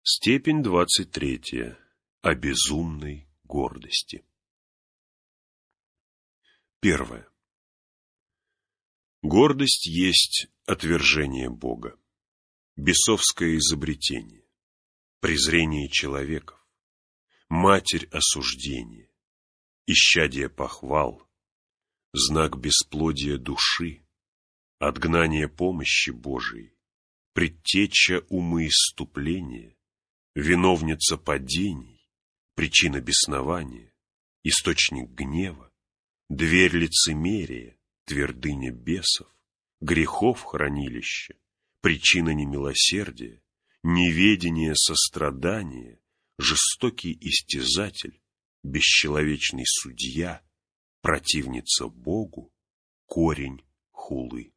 Степень 23. О безумной гордости. 1. Гордость есть отвержение Бога, бесовское изобретение, презрение человеков, матерь осуждения, исчадие похвал, знак бесплодия души, отгнание помощи Божией, предтеча умоиступления, виновница падений, причина беснования, источник гнева, дверь лицемерия, твердыня бесов, грехов хранилище, причина немилосердия, неведение сострадания, жестокий истязатель, бесчеловечный судья, противница Богу, корень хулы.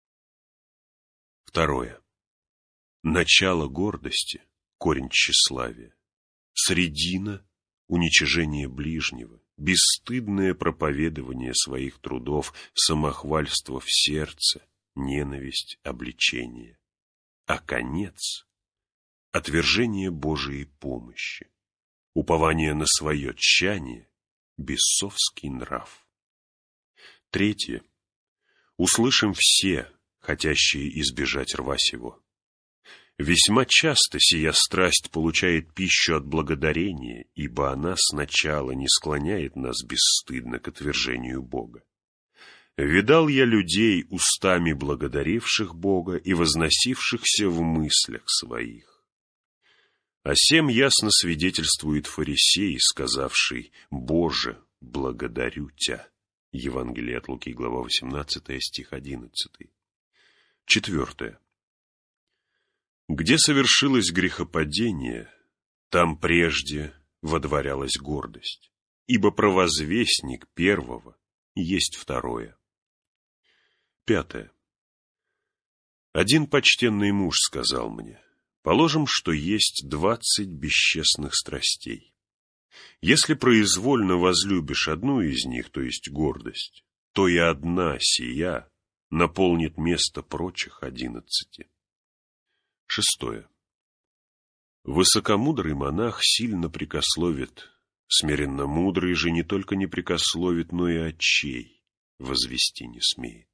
2. Начало гордости, корень тщеславия, средина — уничижение ближнего, бесстыдное проповедование своих трудов, самохвальство в сердце, ненависть, обличение, а конец — отвержение Божией помощи, упование на свое тщание, бесовский нрав. 3. Услышим все, хотящие избежать рва сего. Весьма часто сия страсть получает пищу от благодарения, ибо она сначала не склоняет нас бесстыдно к отвержению Бога. Видал я людей, устами благодаривших Бога и возносившихся в мыслях своих. О сем ясно свидетельствует фарисей, сказавший: «Боже, благодарю Тя». Евангелие от Луки, глава 18, стих 11. 4. Где совершилось грехопадение, там прежде водворялась гордость, ибо провозвестник первого есть второе. 5. Один почтенный муж сказал мне: положим, что есть 20 бесчестных страстей. Если произвольно возлюбишь одну из них, то есть гордость, то и одна сия наполнит место прочих 11. 6. Высокомудрый монах сильно прекословит, смиренно мудрый же не только не прекословит, но и очей возвести не смеет.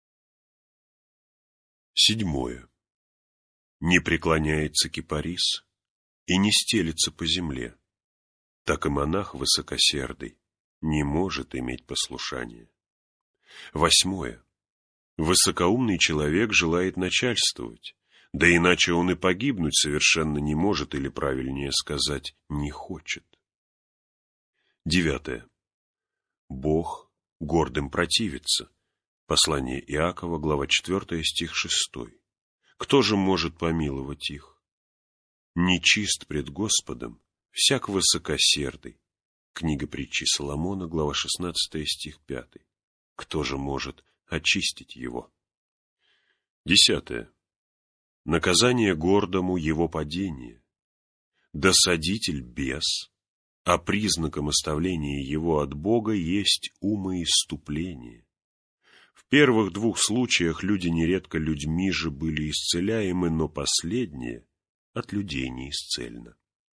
7. Не преклоняется кипарис и не стелется по земле, так и монах высокосердый не может иметь послушания. 8. Высокоумный человек желает начальствовать, да иначе он и погибнуть совершенно не может, или, правильнее сказать, не хочет. 9. Бог гордым противится. Послание Иакова, глава 4, стих 6. Кто же может помиловать их? Нечист пред Господом всяк высокосердый. Книга притчи Соломона, глава 16, стих 5. Кто же может очистить его? 10. Наказание гордому его падение. Досадитель бес, а признаком оставления его от Бога есть умоиступление. В первых 2 случаях люди нередко людьми же были исцеляемы, но последнее от людей неисцельно.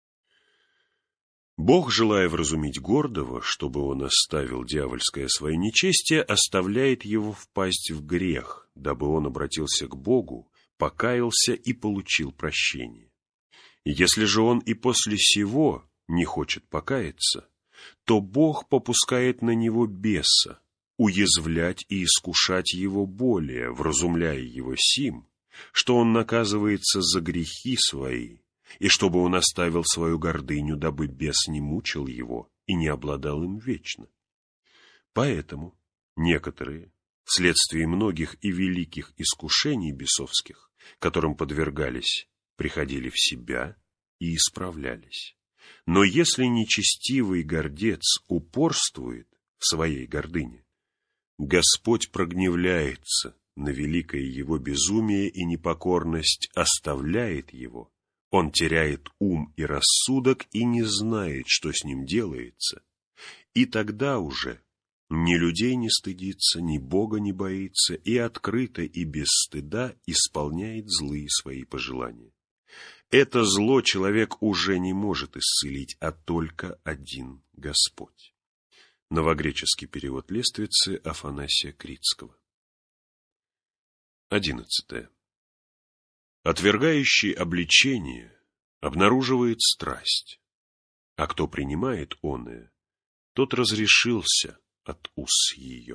Бог, желая вразумить гордого, чтобы он оставил дьявольское свое нечестие, оставляет его впасть в грех, дабы он обратился к Богу, покаялся и получил прощение. Если же он и после сего не хочет покаяться, то Бог попускает на него беса, уязвлять и искушать его более, вразумляя его сим, что он наказывается за грехи свои, и чтобы он оставил свою гордыню, дабы бес не мучил его и не обладал им вечно. Поэтому некоторые, вследствие многих и великих искушений бесовских, которым подвергались, приходили в себя и исправлялись. Но если нечестивый гордец упорствует в своей гордыне, Господь прогневляется на великое его безумие и непокорность, оставляет его, он теряет ум и рассудок и не знает, что с ним делается, и тогда уже ни людей не стыдится, ни Бога не боится, и открыто и без стыда исполняет злые свои пожелания. Это зло человек уже не может исцелить, а только один Господь. Новогреческий перевод Лествицы Афанасия Критского. 11. Отвергающий обличение обнаруживает страсть, а кто принимает оное, тот разрешился от уз ее.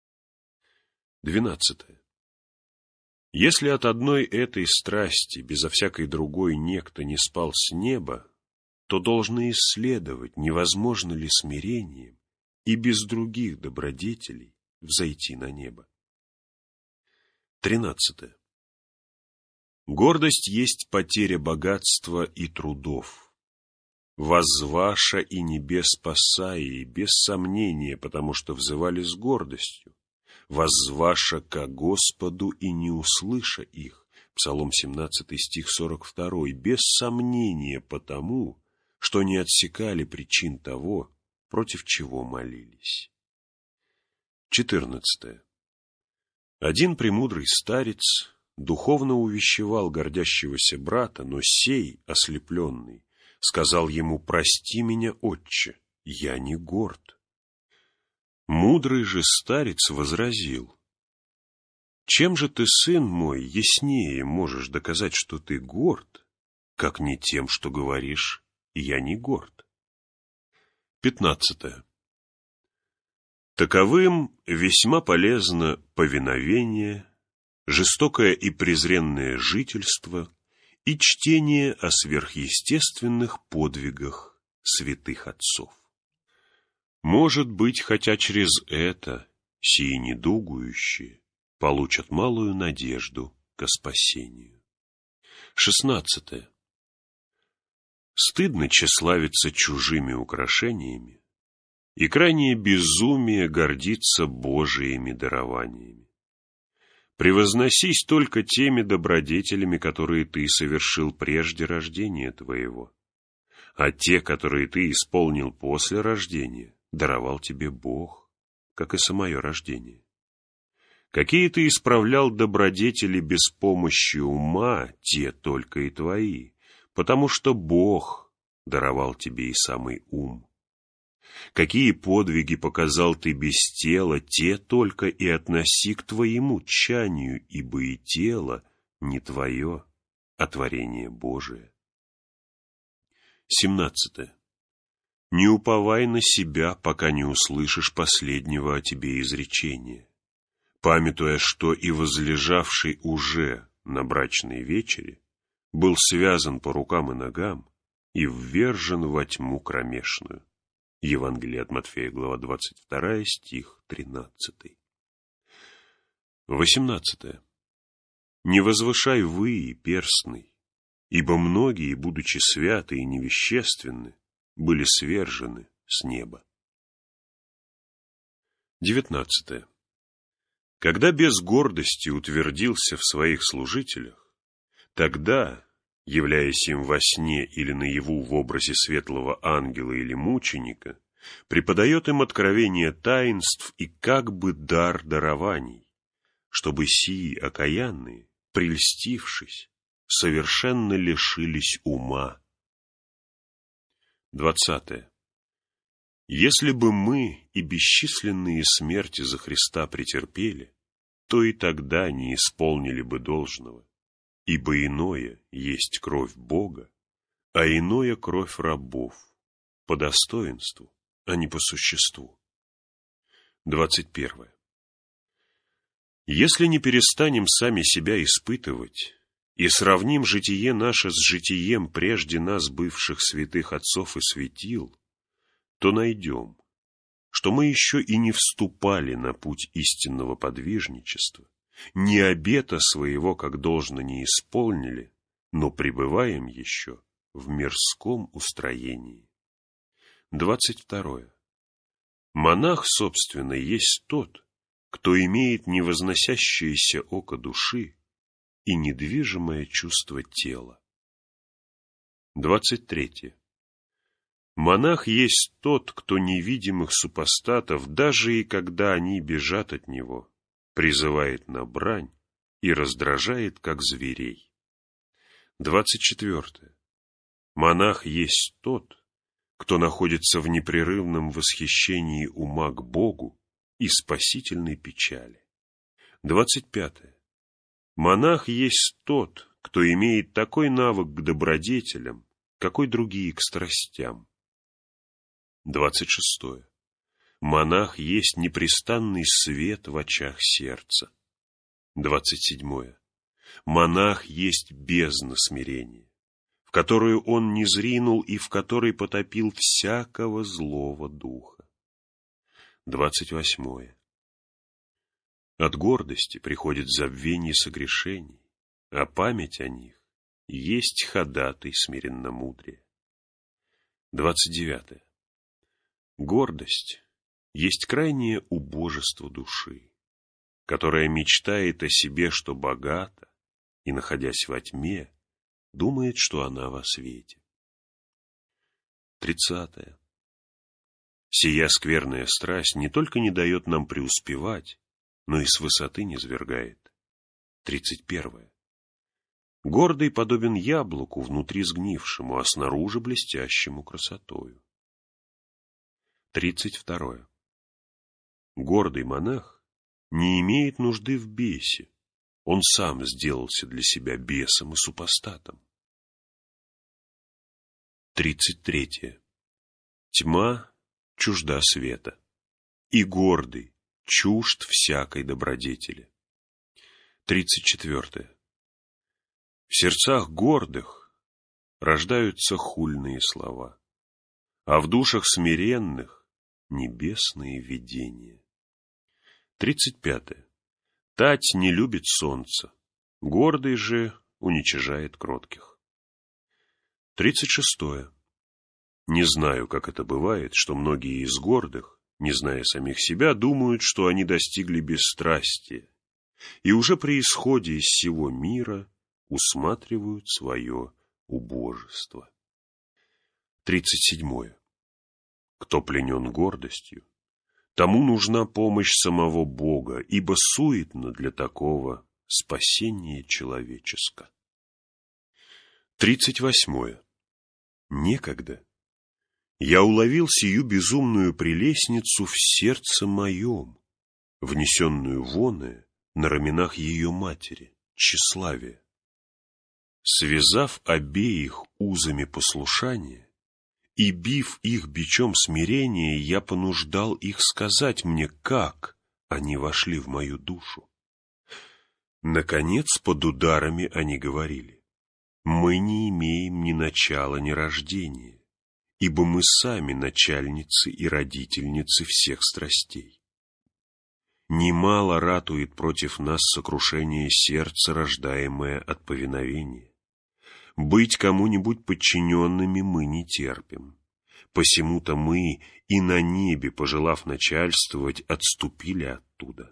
12. Если от одной этой страсти, безо всякой другой, некто не спал с неба, то должно исследовать, невозможно ли смирением и без других добродетелей взойти на небо. 13. Гордость есть потеря богатства и трудов. Воззваша и небес спасая, и без сомнения, потому что взывали с гордостью. Воззваша ко Господу и не услыша их. Псалом 17, стих 42. Без сомнения потому, что не отсекали причин того, против чего молились. 14. Один премудрый старец духовно увещевал гордящегося брата, но сей, ослепленный, сказал ему: «Прости меня, отче, я не горд». Мудрый же старец возразил: «Чем же ты, сын мой, яснее можешь доказать, что ты горд, как не тем, что говоришь: я не горд?» 15. Таковым весьма полезно повиновение, жестокое и презренное жительство и чтение о сверхъестественных подвигах святых отцов. Может быть, хотя через это сии недугующие получат малую надежду ко спасению. 16. Стыдно тщеславиться чужими украшениями, и крайнее безумие гордиться Божиими дарованиями. Превозносись только теми добродетелями, которые ты совершил прежде рождения твоего, а те, которые ты исполнил после рождения, даровал тебе Бог, как и самое рождение. Какие ты исправлял добродетели без помощи ума, те только и твои, потому что Бог даровал тебе и самый ум. Какие подвиги показал ты без тела, те только и относи к твоему тчанию, ибо и тело не твое, а творение Божие. 17. Не уповай на себя, пока не услышишь последнего о тебе изречения, памятуя, что и возлежавший уже на брачной вечере был связан по рукам и ногам и ввержен во тьму кромешную. Евангелие от Матфея, глава 22, стих 13. 18. Не возвышай вы, перстный, ибо многие, будучи святы и невещественны, были свержены с неба. 19. Когда без гордости утвердился в своих служителях, тогда, являясь им во сне или наяву в образе светлого ангела или мученика, преподает им откровение таинств и как бы дар дарований, чтобы сии окаянные, прельстившись, совершенно лишились ума. 20. Если бы мы и бесчисленные смерти за Христа претерпели, то и тогда не исполнили бы должного, ибо иное есть кровь Бога, а иное кровь рабов, по достоинству, а не по существу. 21. Если не перестанем сами себя испытывать и сравним житие наше с житием прежде нас бывших святых отцов и светил, то найдем, что мы еще и не вступали на путь истинного подвижничества, ни обета своего как должно не исполнили, но пребываем еще в мирском устроении. 22. Монах, собственно, есть тот, кто имеет невозносящееся око души и недвижимое чувство тела. 23. Монах есть тот, кто невидимых супостатов, даже и когда они бежат от него, призывает на брань и раздражает, как зверей. 24. Монах есть тот, кто находится в непрерывном восхищении ума к Богу и спасительной печали. 25. Монах есть тот, кто имеет такой навык к добродетелям, какой другие к страстям. 26. Монах есть непрестанный свет в очах сердца. 27. Монах есть бездна смирения, в которую он низринул и в которой потопил всякого злого духа. 28. От гордости приходит забвение согрешений, а память о них есть ходатай смиренномудрия. 29. Гордость есть крайнее убожество души, которая мечтает о себе, что богата, и, находясь во тьме, думает, что она во свете. 30. Сия скверная страсть не только не дает нам преуспевать, но и с высоты низвергает. 31. Гордый подобен яблоку, внутри сгнившему, а снаружи блестящему красотою. 32. Гордый монах не имеет нужды в бесе, он сам сделался для себя бесом и супостатом. 33. Тьма чужда света, и гордый чужд всякой добродетели. 34. В сердцах гордых рождаются хульные слова, а в душах смиренных небесные видения. 35. Тать не любит солнца, гордый же уничижает кротких. 36. Не знаю, как это бывает, что многие из гордых, не зная самих себя, думают, что они достигли бесстрастия, и уже при исходе из сего мира усматривают свое убожество. 37. Кто пленен гордостью, тому нужна помощь самого Бога, ибо суетно для такого спасение человеческо. 38. Некогда я уловил сию безумную прелестницу в сердце моем, внесенную воное на раменах ее матери, тщеславия. Связав обеих узами послушания и бив их бичом смирения, я понуждал их сказать мне, как они вошли в мою душу. Наконец, под ударами они говорили: мы не имеем ни начала, ни рождения, ибо мы сами начальницы и родительницы всех страстей. Немало ратует против нас сокрушение сердца, рождаемое от повиновения. Быть кому-нибудь подчиненными мы не терпим. Посему-то мы и на небе, пожелав начальствовать, отступили оттуда.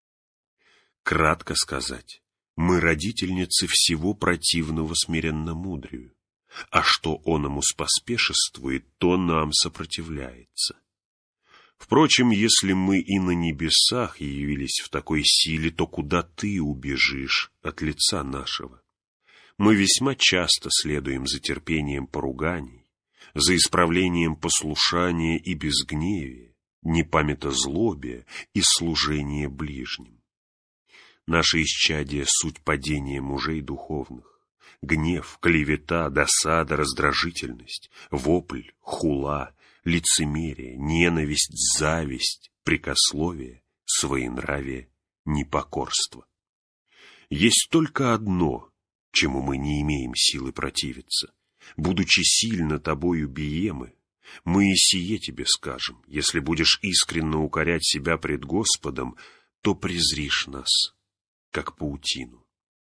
Кратко сказать, мы родительницы всего противного смиренномудрию, а что оному споспешествует, то нам сопротивляется. Впрочем, если мы и на небесах явились в такой силе, то куда ты убежишь от лица нашего? Мы весьма часто следуем за терпением поруганий, за исправлением послушания и безгневия, непамятозлобия и служения ближним. Наше исчадие — суть падения мужей духовных. Гнев, клевета, досада, раздражительность, вопль, хула, лицемерие, ненависть, зависть, прекословие, своенравие, непокорство. Есть только одно, чему мы не имеем силы противиться. Будучи сильно тобою биемы, мы и сие тебе скажем: если будешь искренно укорять себя пред Господом, то презришь нас, как паутину.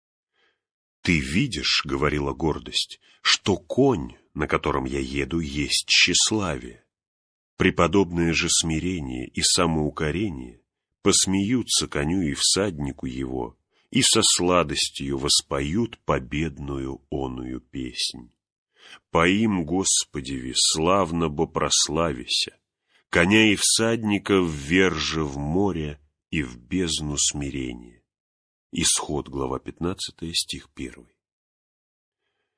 «Ты видишь, — говорила гордость, — что конь, на котором я еду, есть тщеславие. Преподобное же смирение и самоукорение посмеются коню и всаднику его, и со сладостью воспоют победную оную песнь. Поим Господеви, славно бо прославися, коня и всадника ввержи в море и в бездну смирения». Исход, глава 15, стих 1.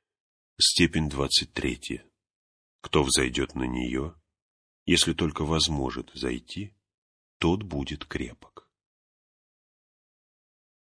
Степень 23. Кто взойдет на нее, если только возможет взойти, тот будет крепок.